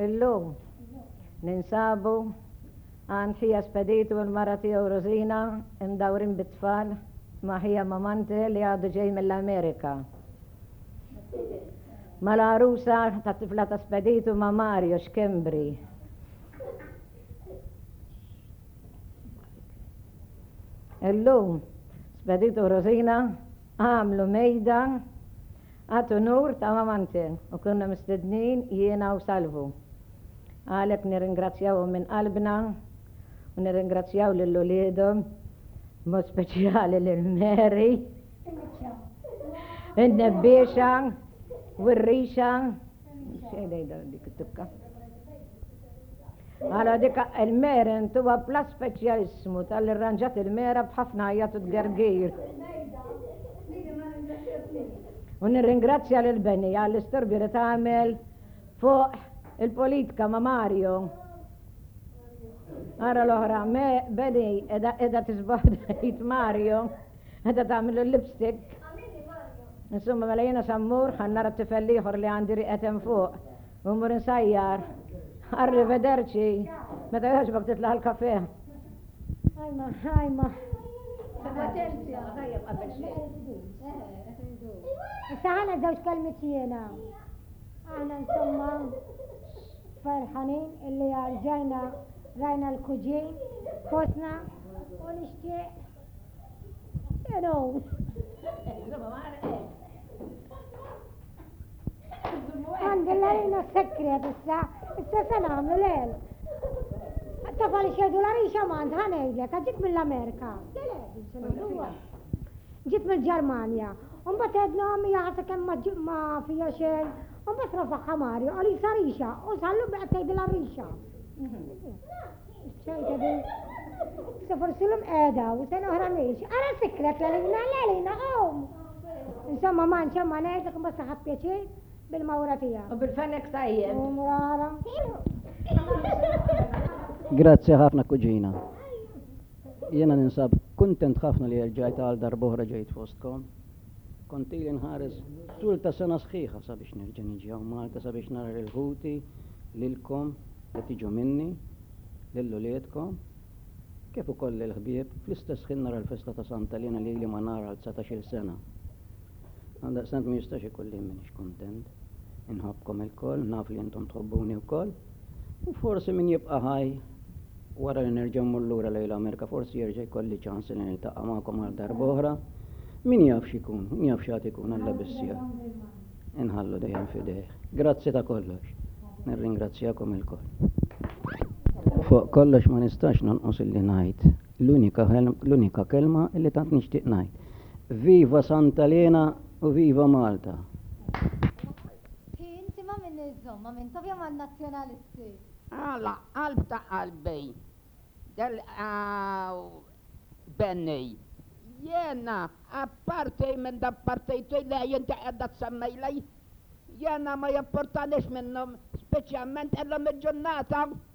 Illum ninsabu għand ħija Speditu u l-mara tiegħu Rosina imdawrin bit-tfal ma' ħija mamanti li għadu ġej mill-Amerika. Mal-għarusa ta' tifla ta' Speditu ma' Mario x'Kembri. Illum Speditu u Rosina għamlu mejda għatu nur ta' mamanti u kunna mistednin jiena u Salvu. Għalek nirringrazzjaw minn qalbna u nirringrazzjaw l-ulidom mod speċjali l-Meri il-Nebbiexa u r-Rixa xejdejda dik it-tibka għala dika il-Meri intuwa pla speċjalismu tal-irranġat il-Mera bħafna ħajjatu t-gergir u nirringrazzja l-Beni għall-istorbju li tagħmel fuq il-politika ma' Mario. Għara l-oħra, Beni edha tisbaħdajt Mario, edha tagħmel il-lipstick. Insomma, mela jena sammur, ħannara t-tifelliħor li għandi riqetem fuq. Umur nsajjar, arrivederci, meta jħoġbok titlaħ l-kafe. Ħajma. Saħana żewġ kelmiet jiena. Aħna insomma farħanin illi ġajna rajna l-kuġin fosna u nixtieq għandillarina sekret issa se nagħmlu lel. Tafal xedu l-għarrixa mand ħanejdlek, ġit mill-Amerika. Ġit mill-Ġermanja. Umbat ednom jaħsa kemm ma fija xejn, umbat rafaħħa Mario, għali sarrixa, u sallu baqt tgħidil għarrixa. ċajta di, se forsi l-um edha, u se noħra nix, għara sekret l-għalina, insomma manċa ma nejdek mbassa ħappjaċir bil-mawra tija. U bil-fenek tajjeb. U mrara. Grazie ħafna kuġina. Jena ninsab kontent ħafna li rġajt għal darbohra ġejt fostkom. Konti li nħares tul ta' sena sħiħa sabiex nerġa' niġi hawn Malta sabiex nara l-ħuti lilkom li tiġu minni lill-uliedkom kif ukoll il-ħbieb fl-istess ħin nara l-festa ta' Santa Lina li ma nara għal 19-il sena. Għandaqstant ma jistax ikolli minix kontent. Inħobbkom il-koll, naf li intom tħobbuni wkoll. U forsi min jibqa' ħaj wara li nerġa' mmur lura lejn l-Amerika forsi jerġa' jkolli ċans li niltaqa' magħkom għal darb'oħra. Min jaf x'ikun, min jaf x'għad ikun Alla bissija. Inħallu dejjem fidejh. Grazzi ta' kollox. Nirringrazzjakom il-koll. Fuq kollox ma nistax nonqos illi ngħid. L-unika kelma illi tant nixtieq ngħid. Viva Santa Lena u viva Malta. Inti ma minn iżomma minn tafja ma' nazzjonalisti. Alla, qalb ta' qalbej. Del Benny. Jena, appartej minn da partejtu li jinti għedda t-semmejlej. Jena ma japportanix minnom, speċjalment għallom il-ġurnata